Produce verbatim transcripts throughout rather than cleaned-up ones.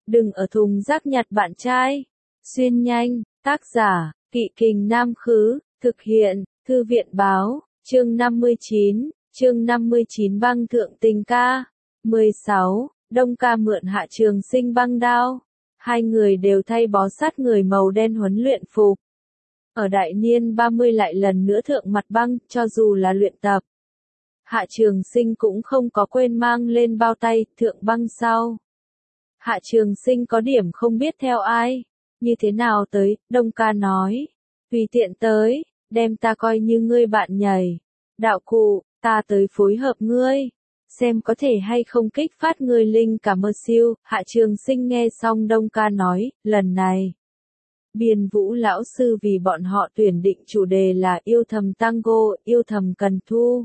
Đừng ở thùng rác nhặt bạn trai. Xuyên nhanh, tác giả, Kỵ Kình Nam Khứ, thực hiện, Thư viện Báo, chương năm mươi chín, chương năm mươi chín băng thượng tình ca. mười sáu, Đông Ca mượn Hạ Trường Sinh băng đao. Hai người đều thay bó sát người màu đen huấn luyện phục. Ở đại niên ba mươi lại lần nữa thượng mặt băng, cho dù là luyện tập. Hạ Trường Sinh cũng không có quên mang lên bao tay, thượng băng sau. Hạ Trường Sinh có điểm không biết theo ai, như thế nào tới, Đông Ca nói. Tùy tiện tới, đem ta coi như ngươi bạn nhảy. Đạo cụ, ta tới phối hợp ngươi. Xem có thể hay không kích phát ngươi linh cả mơ siêu. Hạ Trường Sinh nghe xong Đông Ca nói, lần này. Biên Vũ lão sư vì bọn họ tuyển định chủ đề là yêu thầm tango, yêu thầm cần thu.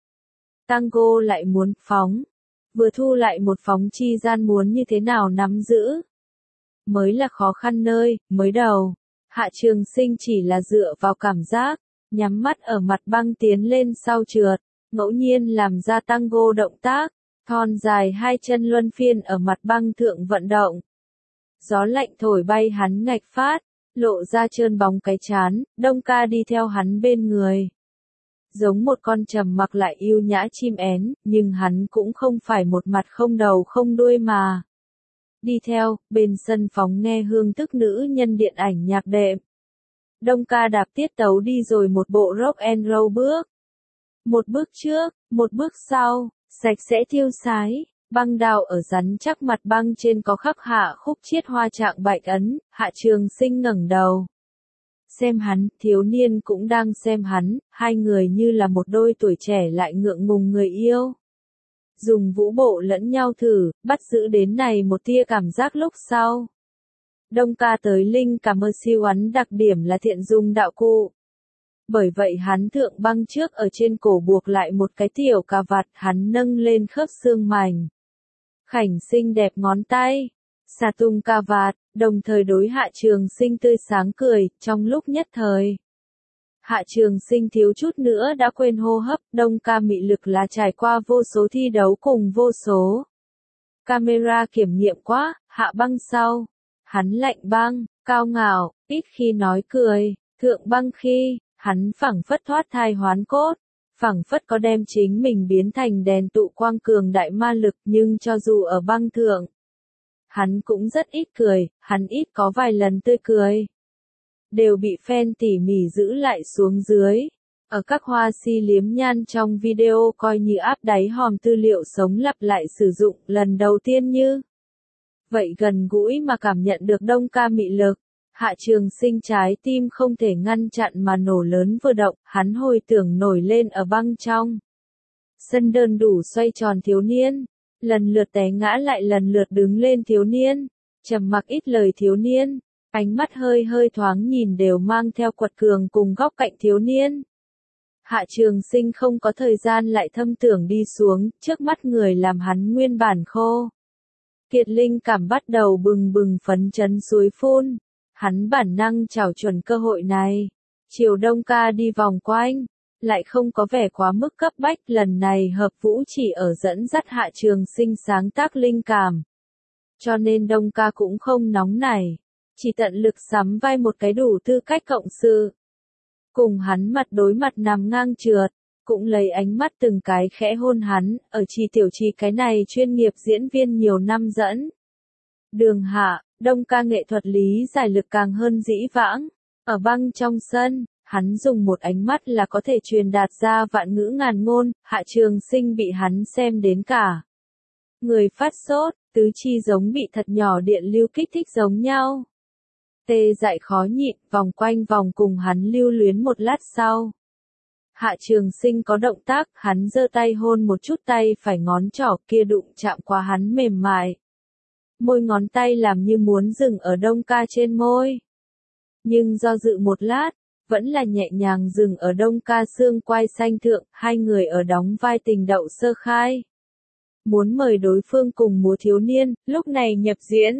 Tango lại muốn phóng. Vừa thu lại một phóng chi gian muốn như thế nào nắm giữ. Mới là khó khăn nơi, mới đầu. Hạ Trường Sinh chỉ là dựa vào cảm giác, nhắm mắt ở mặt băng tiến lên sau trượt, ngẫu nhiên làm ra tango động tác, thon dài hai chân luân phiên ở mặt băng thượng vận động. Gió lạnh thổi bay hắn ngạch phát, lộ ra trơn bóng cái trán, Đông Ca đi theo hắn bên người. Giống một con trầm mặc lại yêu nhã chim én, nhưng hắn cũng không phải một mặt không đầu không đuôi mà. Đi theo, bên sân phóng nghe hương thức nữ nhân điện ảnh nhạc đệm. Đông Ca đạp tiết tấu đi rồi một bộ rock and roll bước. Một bước trước, một bước sau, sạch sẽ thiêu sái, băng đao ở rắn chắc mặt băng trên có khắc hạ khúc chiết hoa trạng bạch ấn, Hạ Trường Sinh ngẩng đầu. Xem hắn, thiếu niên cũng đang xem hắn, hai người như là một đôi tuổi trẻ lại ngượng ngùng người yêu. Dùng vũ bộ lẫn nhau thử, bắt giữ đến này một tia cảm giác lúc sau. Đông Ca tới linh cả mơ siêu ấn đặc điểm là thiện dùng đạo cụ. Bởi vậy hắn thượng băng trước ở trên cổ buộc lại một cái tiểu cà vạt, hắn nâng lên khớp xương mảnh. Khảnh xinh đẹp ngón tay, xà tung cà vạt, đồng thời đối Hạ Trường Sinh tươi sáng cười, trong lúc nhất thời. Hạ Trường Sinh thiếu chút nữa đã quên hô hấp, Đông Ca mị lực là trải qua vô số thi đấu cùng vô số. Camera kiểm nghiệm quá, hạ băng sau. Hắn lạnh băng, cao ngạo, ít khi nói cười, thượng băng khi, hắn phảng phất thoát thai hoán cốt. Phảng phất có đem chính mình biến thành đèn tụ quang cường đại ma lực, nhưng cho dù ở băng thượng, hắn cũng rất ít cười, hắn ít có vài lần tươi cười. Đều bị fan tỉ mỉ giữ lại xuống dưới. Ở các hoa si liếm nhan trong video coi như áp đáy hòm tư liệu sống lặp lại sử dụng lần đầu tiên như. Vậy gần gũi mà cảm nhận được Đông Ca mị lực. Hạ Trường Sinh trái tim không thể ngăn chặn mà nổ lớn vừa động, hắn hồi tưởng nổi lên ở băng trong. Sân đơn đủ xoay tròn thiếu niên, lần lượt té ngã lại lần lượt đứng lên thiếu niên, trầm mặc ít lời thiếu niên, ánh mắt hơi hơi thoáng nhìn đều mang theo quật cường cùng góc cạnh thiếu niên. Hạ Trường Sinh không có thời gian lại thâm tưởng đi xuống, trước mắt người làm hắn nguyên bản khô. Kiệt linh cảm bắt đầu bừng bừng phấn chấn suối phun. Hắn bản năng chảo chuẩn cơ hội này. Chiều Đông Ca đi vòng quanh, lại không có vẻ quá mức cấp bách, lần này hợp vũ chỉ ở dẫn dắt Hạ Trường Sinh sáng tác linh cảm. Cho nên Đông Ca cũng không nóng nảy, chỉ tận lực sắm vai một cái đủ tư cách cộng sự. Cùng hắn mặt đối mặt nằm ngang trượt, cũng lấy ánh mắt từng cái khẽ hôn hắn, ở Trì Tiểu Trì cái này chuyên nghiệp diễn viên nhiều năm dẫn. Đường hạ, Đông Ca nghệ thuật lý giải lực càng hơn dĩ vãng. Ở băng trong sân, hắn dùng một ánh mắt là có thể truyền đạt ra vạn ngữ ngàn ngôn, Hạ Trường Sinh bị hắn xem đến cả. Người phát sốt, tứ chi giống bị thật nhỏ điện lưu kích thích giống nhau. Tê dại khó nhịn, vòng quanh vòng cùng hắn lưu luyến một lát sau. Hạ Trường Sinh có động tác, hắn giơ tay hôn một chút tay phải ngón trỏ kia đụng chạm qua hắn mềm mại. Môi ngón tay làm như muốn dừng ở Đông Ca trên môi. Nhưng do dự một lát, vẫn là nhẹ nhàng dừng ở Đông Ca xương quai xanh thượng, hai người ở đóng vai tình đậu sơ khai. Muốn mời đối phương cùng múa thiếu niên, lúc này nhập diễn.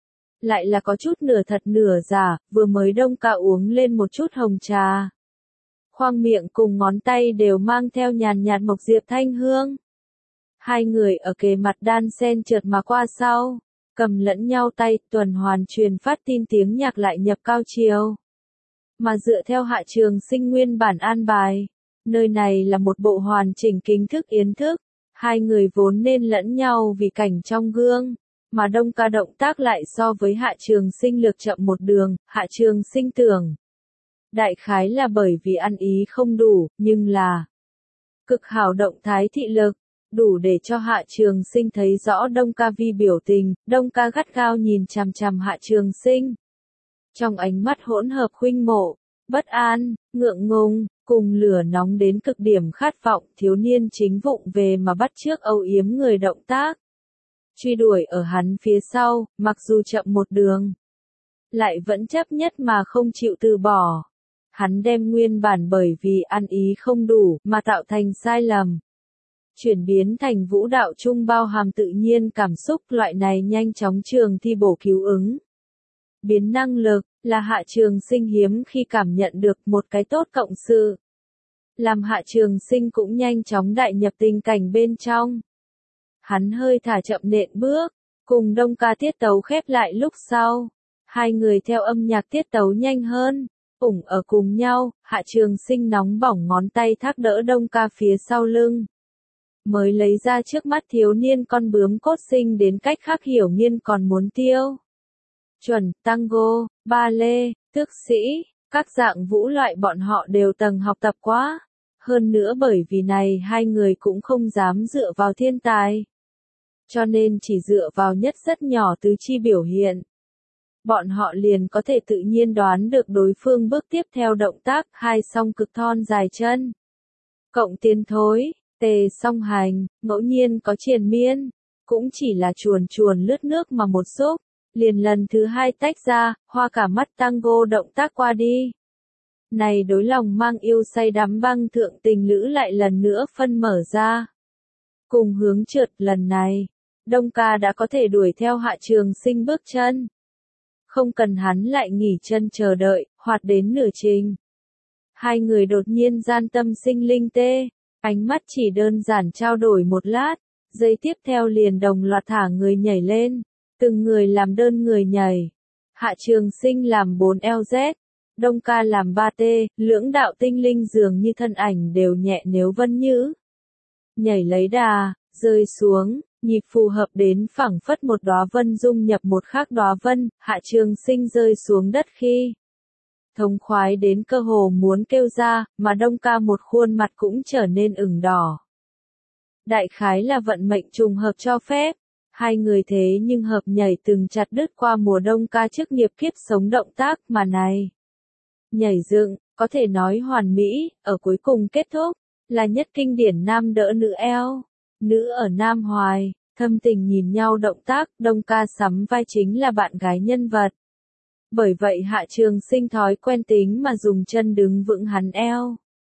Lại là có chút nửa thật nửa giả, vừa mới Đông Ca uống lên một chút hồng trà. Khoang miệng cùng ngón tay đều mang theo nhàn nhạt mộc diệp thanh hương. Hai người ở kề mặt đan sen trượt mà qua sau. cầm lẫn nhau tay, tuần hoàn truyền phát tin tiếng nhạc lại nhập cao chiều. Mà dựa theo Hạ Trường Sinh nguyên bản an bài, nơi này là một bộ hoàn chỉnh kính thức yến thức, hai người vốn nên lẫn nhau vì cảnh trong gương, mà Đông Ca động tác lại so với Hạ Trường Sinh lược chậm một đường, Hạ Trường Sinh tưởng. Đại khái là bởi vì ăn ý không đủ, nhưng là cực hảo động thái thị lực, đủ để cho Hạ Trường Sinh thấy rõ Đông Ca vi biểu tình, Đông Ca gắt gao nhìn chằm chằm Hạ Trường Sinh. Trong ánh mắt hỗn hợp khuynh mộ, bất an, ngượng ngùng, cùng lửa nóng đến cực điểm khát vọng, thiếu niên chính vụng về mà bắt chước âu yếm người động tác. Truy đuổi ở hắn phía sau, mặc dù chậm một đường, lại vẫn chấp nhất mà không chịu từ bỏ. Hắn đem nguyên bản bởi vì ăn ý không đủ mà tạo thành sai lầm, chuyển biến thành vũ đạo trung bao hàm tự nhiên cảm xúc, loại này nhanh chóng trường thi bổ cứu ứng. Biến năng lực, là Hạ Trường Sinh hiếm khi cảm nhận được một cái tốt cộng sự. Làm Hạ Trường Sinh cũng nhanh chóng đại nhập tình cảnh bên trong. Hắn hơi thả chậm nện bước, cùng Đông Ca tiết tấu khép lại lúc sau. Hai người theo âm nhạc tiết tấu nhanh hơn, ủng ở cùng nhau, Hạ Trường Sinh nóng bỏng ngón tay thác đỡ Đông Ca phía sau lưng. Mới lấy ra trước mắt thiếu niên con bướm cốt sinh đến cách khác hiểu nghiên còn muốn tiêu. Chuẩn, tango, ba lê, tước sĩ, các dạng vũ loại bọn họ đều từng học tập quá. Hơn nữa bởi vì này hai người cũng không dám dựa vào thiên tài. Cho nên chỉ dựa vào nhất rất nhỏ tứ chi biểu hiện. Bọn họ liền có thể tự nhiên đoán được đối phương bước tiếp theo động tác hai song cực thon dài chân. Cộng tiến thối, tề song hành, ngẫu nhiên có triền miên, cũng chỉ là chuồn chuồn lướt nước mà một xúc. Liền lần thứ hai tách ra, hoa cả mắt tango động tác qua đi. Này đối lòng mang yêu say đắm băng thượng tình lữ lại lần nữa phân mở ra. Cùng hướng trượt lần này, Đông Ca đã có thể đuổi theo Hạ Trường Sinh bước chân. Không cần hắn lại nghỉ chân chờ đợi, hoạt đến nửa trình. Hai người đột nhiên gian tâm sinh linh tê, ánh mắt chỉ đơn giản trao đổi một lát, giây tiếp theo liền đồng loạt thả người nhảy lên. Từng người làm đơn người nhảy. Hạ Trường Sinh làm bốn L Z, Đông Ca làm ba T, lưỡng đạo tinh linh dường như thân ảnh đều nhẹ nếu vân nhữ. Nhảy lấy đà, rơi xuống, nhịp phù hợp đến phẳng phất một đóa vân dung nhập một khác đóa vân, Hạ Trường Sinh rơi xuống đất khi. Thống khoái đến cơ hồ muốn kêu ra, mà Đông Ca một khuôn mặt cũng trở nên ửng đỏ. Đại khái là vận mệnh trùng hợp cho phép. Hai người thế nhưng hợp nhảy từng chặt đứt qua mùa đông ca chức nghiệp kiếp sống động tác mà này. Nhảy dựng, có thể nói hoàn mỹ, ở cuối cùng kết thúc, là nhất kinh điển nam đỡ nữ eo. Nữ ở nam hoài, thâm tình nhìn nhau động tác, Đông Ca sắm vai chính là bạn gái nhân vật. Bởi vậy Hạ Trường Sinh thói quen tính mà dùng chân đứng vững hắn eo.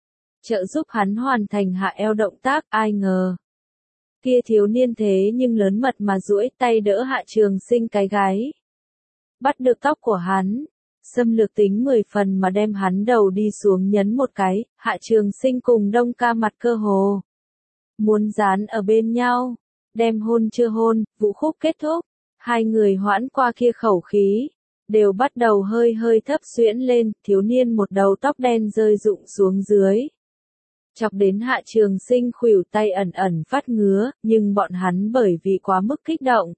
Trợ giúp hắn hoàn thành hạ eo động tác, ai ngờ. Kia thiếu niên thế nhưng lớn mật mà duỗi tay đỡ Hạ Trường Sinh cái gáy. Bắt được tóc của hắn, xâm lược tính mười phần mà đem hắn đầu đi xuống nhấn một cái, Hạ Trường Sinh cùng Đông Ca mặt cơ hồ. Muốn dán ở bên nhau, đem hôn chưa hôn, vũ khúc kết thúc, hai người hoãn qua kia khẩu khí, đều bắt đầu hơi hơi thấp xuyễn lên, thiếu niên một đầu tóc đen rơi rụng xuống dưới. Chọc đến Hạ Trường Sinh khuỷu tay ẩn ẩn phát ngứa, nhưng bọn hắn bởi vì quá mức kích động.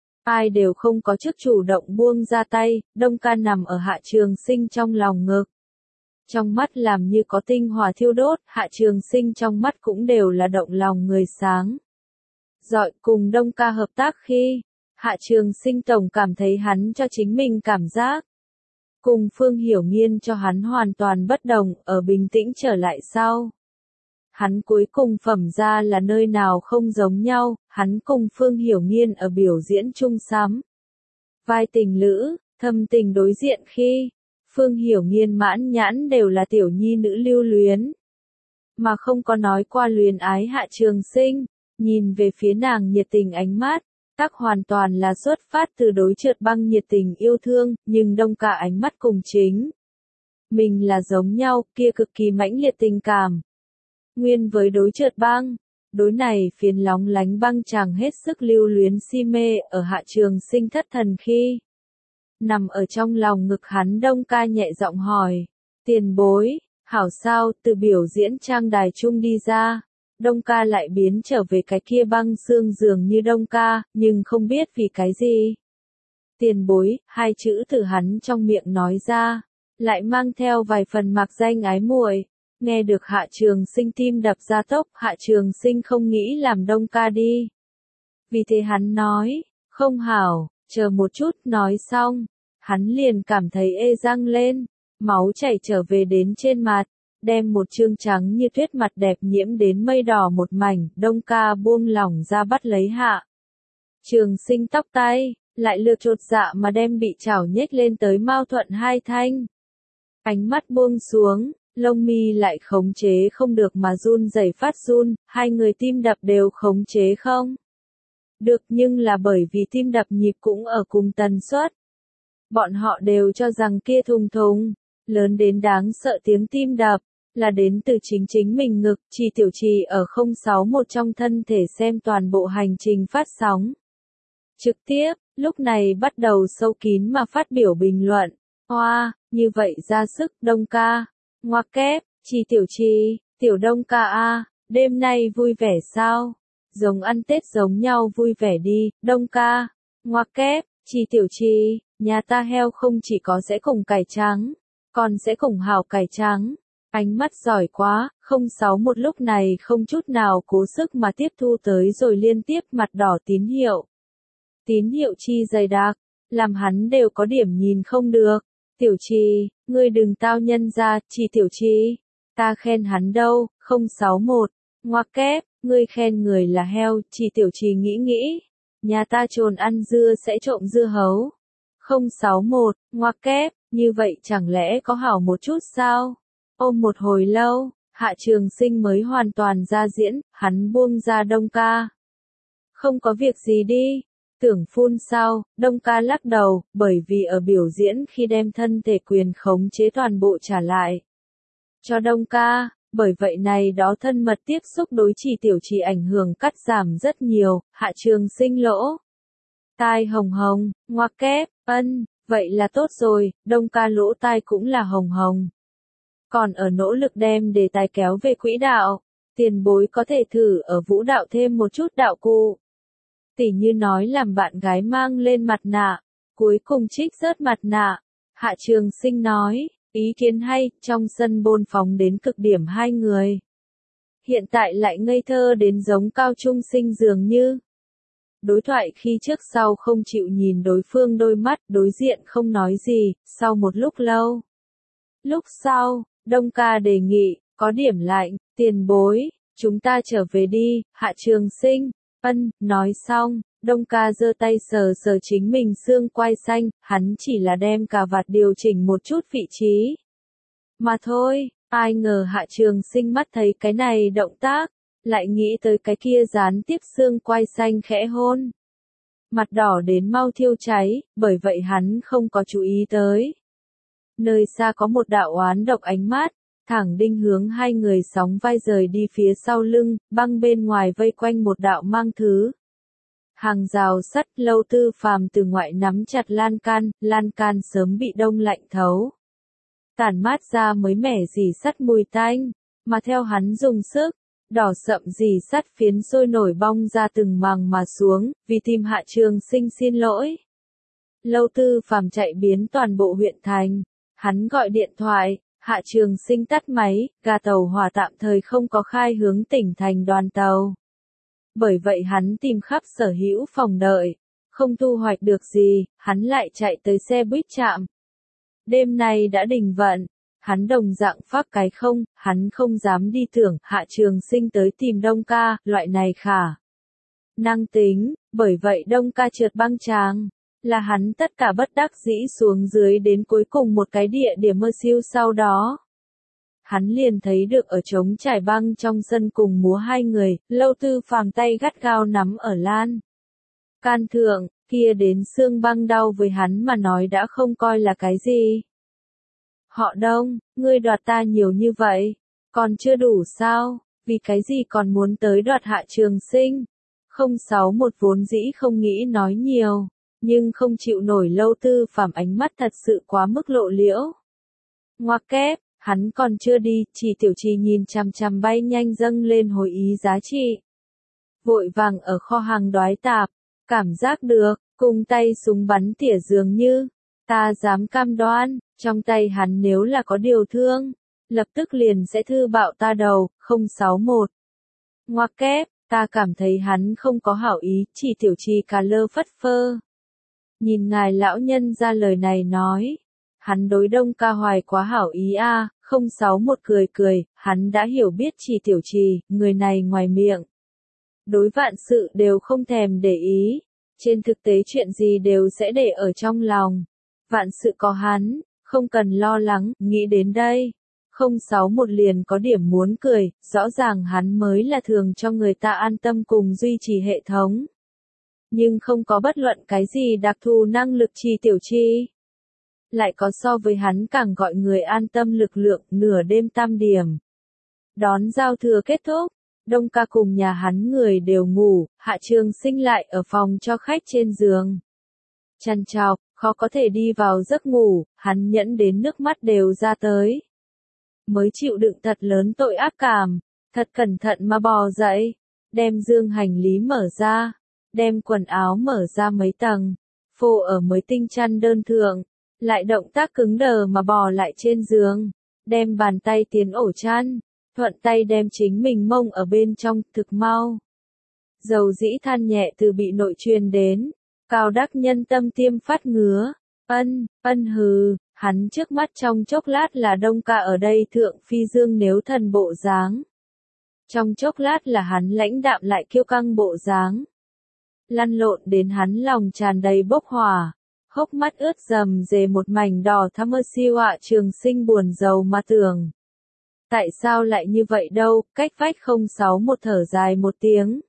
Ai đều không có chức chủ động buông ra tay, Đông Ca nằm ở Hạ Trường Sinh trong lòng ngực. Trong mắt làm như có tinh hỏa thiêu đốt, Hạ Trường Sinh trong mắt cũng đều là động lòng người sáng. Dọi cùng Đông Ca hợp tác khi, Hạ Trường Sinh tổng cảm thấy hắn cho chính mình cảm giác. Cùng Phương Hiểu Nghiên cho hắn hoàn toàn bất đồng, ở bình tĩnh trở lại sau. Hắn cuối cùng phẩm ra là nơi nào không giống nhau, hắn cùng Phương Hiểu Nghiên ở biểu diễn chung sắm. Vai tình lữ, thâm tình đối diện khi, Phương Hiểu Nghiên mãn nhãn đều là tiểu nhi nữ lưu luyến. Mà không có nói qua luyến ái Hạ Trường Sinh, nhìn về phía nàng nhiệt tình ánh mắt, tác hoàn toàn là xuất phát từ đối trượt băng nhiệt tình yêu thương, nhưng Đông Ca ánh mắt cùng chính. Mình là giống nhau, kia cực kỳ mãnh liệt tình cảm. Nguyên với đối trượt băng, Đối này phiến lóng lánh băng chàng hết sức lưu luyến si mê ở Hạ Trường Sinh thất thần khi. Nằm ở trong lòng ngực hắn Đông Ca nhẹ giọng hỏi. Tiền bối, hảo sao, từ biểu diễn trang đài chung đi ra. Đông Ca lại biến trở về cái kia băng xương dường như Đông Ca, nhưng không biết vì cái gì. Tiền bối, hai chữ từ hắn trong miệng nói ra, lại mang theo vài phần mạc danh ái muội. Nghe được Hạ Trường Sinh tim đập ra tốc, Hạ Trường Sinh không nghĩ làm Đông Ca đi. Vì thế hắn nói, không hảo, chờ một chút, nói xong, hắn liền cảm thấy ê răng lên, máu chảy trở về đến trên mặt, đem một trương trắng như tuyết mặt đẹp nhiễm đến mây đỏ một mảnh, Đông Ca buông lỏng ra bắt lấy Hạ Trường Sinh tóc tay, lại lược chột dạ mà đem bị chảo nhếch lên tới mao thuận hai thanh. Ánh mắt buông xuống, lông mi lại khống chế không được mà run rẩy phát run, hai người tim đập đều khống chế không được, nhưng là bởi vì tim đập nhịp cũng ở cùng tần suất. Bọn họ đều cho rằng kia thùng thùng, lớn đến đáng sợ tiếng tim đập, là đến từ chính chính mình ngực, Trì Tiểu Trì ở không sáu một trong thân thể xem toàn bộ hành trình phát sóng. Trực tiếp, lúc này bắt đầu sâu kín mà phát biểu bình luận. Hoa, như vậy ra sức, Đông Ca. Ngoặc kép, Trì Tiểu Trì, Tiểu Đông Ca a, đêm nay vui vẻ sao? Giống ăn Tết giống nhau vui vẻ đi, Đông Ca. Ngoặc kép, Trì Tiểu Trì, nhà ta heo không chỉ có sẽ cùng cải trắng, còn sẽ cùng hảo cải trắng. Ánh mắt giỏi quá, không sáu một lúc này không chút nào cố sức mà tiếp thu tới rồi liên tiếp mặt đỏ tín hiệu. Tín hiệu chi dày đặc, làm hắn đều có điểm nhìn không được. Tiểu Trì, ngươi đừng tao nhân ra, Trì Tiểu Trì, ta khen hắn đâu, không sáu một, ngoặc kép, ngươi khen người là heo, Trì Tiểu Trì nghĩ nghĩ, nhà ta trồn ăn dưa sẽ trộm dưa hấu. không sáu một, ngoặc kép, như vậy chẳng lẽ có hảo một chút sao? Ôm một hồi lâu, Hạ Trường Sinh mới hoàn toàn ra diễn, hắn buông ra Đông Ca. Không có việc gì đi. Tưởng phun sao, Đông Ca lắc đầu, bởi vì ở biểu diễn khi đem thân thể quyền khống chế toàn bộ trả lại cho Đông Ca, bởi vậy này đó thân mật tiếp xúc đối Trì Tiểu Trì ảnh hưởng cắt giảm rất nhiều, Hạ Trường Sinh lỗ tai hồng hồng, ngoặc kép, ân, vậy là tốt rồi, Đông Ca lỗ tai cũng là hồng hồng. Còn ở nỗ lực đem đề tài kéo về quỹ đạo, tiền bối có thể thử ở vũ đạo thêm một chút đạo cụ. Tỉ như nói làm bạn gái mang lên mặt nạ, cuối cùng trích rớt mặt nạ. Hạ Trường Sinh nói, ý kiến hay, trong sân bôn phóng đến cực điểm hai người. Hiện tại lại ngây thơ đến giống cao trung sinh dường như. Đối thoại khi trước sau không chịu nhìn đối phương đôi mắt, đối diện không nói gì, sau một lúc lâu. Lúc sau, Đông Ca đề nghị, có điểm lạnh, tiền bối, chúng ta trở về đi, Hạ Trường Sinh. Ân, nói xong, Đông Ca giơ tay sờ sờ chính mình xương quai xanh, hắn chỉ là đem cà vạt điều chỉnh một chút vị trí. Mà thôi, ai ngờ Hạ Trường Sinh mắt thấy cái này động tác, lại nghĩ tới cái kia gián tiếp xương quai xanh khẽ hôn. Mặt đỏ đến mau thiêu cháy, bởi vậy hắn không có chú ý tới. Nơi xa có một đạo oán độc ánh mắt, thẳng đinh hướng hai người sóng vai rời đi phía sau lưng, băng bên ngoài vây quanh một đạo mang thứ. Hàng rào sắt, Lâu Tư Phàm từ ngoại nắm chặt lan can, lan can sớm bị đông lạnh thấu. Tản mát ra mới mẻ dì sắt mùi tanh, mà theo hắn dùng sức, đỏ sậm dì sắt phiến sôi nổi bong ra từng màng mà xuống, vì tìm Hạ Trường Sinh xin lỗi. Lâu Tư Phàm chạy biến toàn bộ huyện thành, hắn gọi điện thoại. Hạ Trường Sinh tắt máy, ga tàu hỏa tạm thời không có khai hướng tỉnh thành đoàn tàu. Bởi vậy hắn tìm khắp sở hữu phòng đợi, không thu hoạch được gì, hắn lại chạy tới xe buýt trạm. Đêm nay đã đình vận, hắn đồng dạng phát cái không, hắn không dám đi tưởng Hạ Trường Sinh tới tìm Đông Ca, loại này khả năng tính, bởi vậy Đông Ca trượt băng tràng. Là hắn tất cả bất đắc dĩ xuống dưới đến cuối cùng một cái địa điểm mơ siêu sau đó. Hắn liền thấy được ở trống trải băng trong sân cùng múa hai người, Lâu Tư Phàm tay gắt gao nắm ở lan can thượng, kia đến xương băng đau với hắn mà nói đã không coi là cái gì. Họ Đông, ngươi đoạt ta nhiều như vậy, còn chưa đủ sao, vì cái gì còn muốn tới đoạt Hạ Trường Sinh? không sáu một vốn dĩ không nghĩ nói nhiều, nhưng không chịu nổi Lâu Tư Phàm ánh mắt thật sự quá mức lộ liễu. Ngoặc kép, hắn còn chưa đi, chỉ Tiểu Trì nhìn chằm chằm bay nhanh dâng lên hồi ý giá trị. Vội vàng ở kho hàng đoái tạp, cảm giác được, cùng tay súng bắn tỉa dường như, ta dám cam đoan, trong tay hắn nếu là có điều thương, lập tức liền sẽ thư bạo ta đầu. không sáu một. Ngoặc kép, ta cảm thấy hắn không có hảo ý, chỉ Tiểu Trì cà lơ phất phơ. Nhìn ngài lão nhân ra lời này nói, hắn đối Đông Ca Hoài quá hảo ý a. À, không sáu một cười cười, hắn đã hiểu biết chỉ Tiểu Trì, người này ngoài miệng. Đối vạn sự đều không thèm để ý, trên thực tế chuyện gì đều sẽ để ở trong lòng. Vạn sự có hắn, không cần lo lắng, nghĩ đến đây. không sáu một liền có điểm muốn cười, rõ ràng hắn mới là thường cho người ta an tâm cùng duy trì hệ thống. Nhưng không có bất luận cái gì đặc thù năng lực Trì Tiểu Trì. Lại có so với hắn càng gọi người an tâm lực lượng, nửa đêm tam điểm. Đón giao thừa kết thúc, Đông Ca cùng nhà hắn người đều ngủ, Hạ Trường Sinh lại ở phòng cho khách trên giường. Chăn chọc, khó có thể đi vào giấc ngủ, hắn nhẫn đến nước mắt đều ra tới. Mới chịu đựng thật lớn tội ác cảm, thật cẩn thận mà bò dậy, đem dương hành lý mở ra, đem quần áo mở ra mấy tầng, phô ở mới tinh chăn đơn thượng, lại động tác cứng đờ mà bò lại trên giường, đem bàn tay tiến ổ chăn, thuận tay đem chính mình mông ở bên trong, thực mau. Dầu dĩ than nhẹ từ bị nội truyền đến, Cao Đắc Nhân tâm tiêm phát ngứa, ân, ân hừ, hắn trước mắt trong chốc lát là Đông Ca ở đây thượng phi dương nếu thần bộ dáng. Trong chốc lát là hắn lãnh đạm lại kiêu căng bộ dáng. Lăn lộn đến hắn lòng tràn đầy bốc hỏa, hốc mắt ướt rầm rề một mảnh đỏ thắm mơ siêu Hạ Trường Sinh buồn rầu mà tưởng. Tại sao lại như vậy đâu, cách vách không sáu một thở dài một tiếng.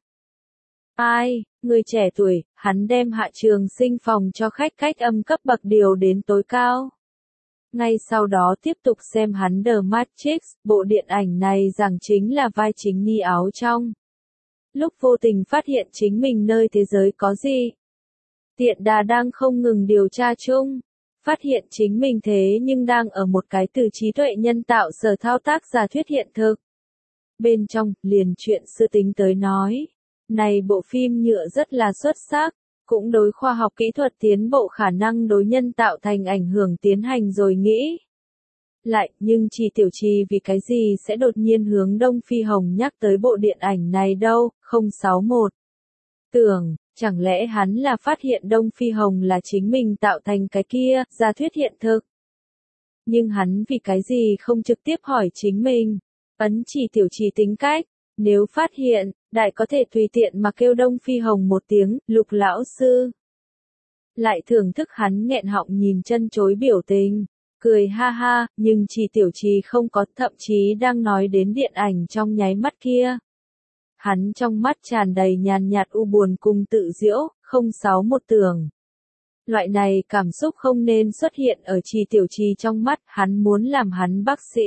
Ai, người trẻ tuổi, hắn đem Hạ Trường Sinh phòng cho khách cách âm cấp bậc điều đến tối cao. Ngay sau đó tiếp tục xem hắn The Matrix, bộ điện ảnh này rằng chính là vai chính Nhi áo trong. Lúc vô tình phát hiện chính mình nơi thế giới có gì. Tiện đà đang không ngừng điều tra chung. Phát hiện chính mình thế nhưng đang ở một cái từ trí tuệ nhân tạo sở thao tác giả thuyết hiện thực. Bên trong, liền chuyện sư tính tới nói. Này bộ phim nhựa rất là xuất sắc, cũng đối khoa học kỹ thuật tiến bộ khả năng đối nhân tạo thành ảnh hưởng tiến hành rồi nghĩ. Lại, nhưng Trì Tiểu Trì vì cái gì sẽ đột nhiên hướng Đông Phi Hồng nhắc tới bộ điện ảnh này đâu, không sáu một. Tưởng, chẳng lẽ hắn là phát hiện Đông Phi Hồng là chính mình tạo thành cái kia, giả thuyết hiện thực. Nhưng hắn vì cái gì không trực tiếp hỏi chính mình, ấn Trì Tiểu Trì tính cách, nếu phát hiện, đại có thể tùy tiện mà kêu Đông Phi Hồng một tiếng, Lục lão sư. Lại thưởng thức hắn nghẹn họng nhìn chân chối biểu tình, cười ha ha, nhưng Trì Tiểu Trì không có, thậm chí đang nói đến điện ảnh trong nháy mắt kia. Hắn trong mắt tràn đầy nhàn nhạt u buồn cùng tự giễu, không sáu một tưởng. Loại này cảm xúc không nên xuất hiện ở Trì Tiểu Trì trong mắt, hắn muốn làm hắn bác sĩ.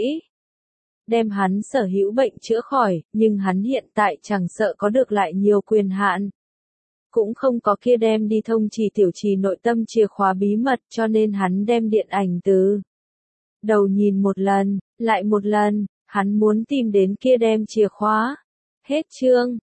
Đem hắn sở hữu bệnh chữa khỏi, nhưng hắn hiện tại chẳng sợ có được lại nhiều quyền hạn. Cũng không có kia đem đi thông Trì Tiểu Trì nội tâm chìa khóa bí mật, cho nên hắn đem điện ảnh từ đầu nhìn một lần, lại một lần, hắn muốn tìm đến kia đem chìa khóa. Hết chương.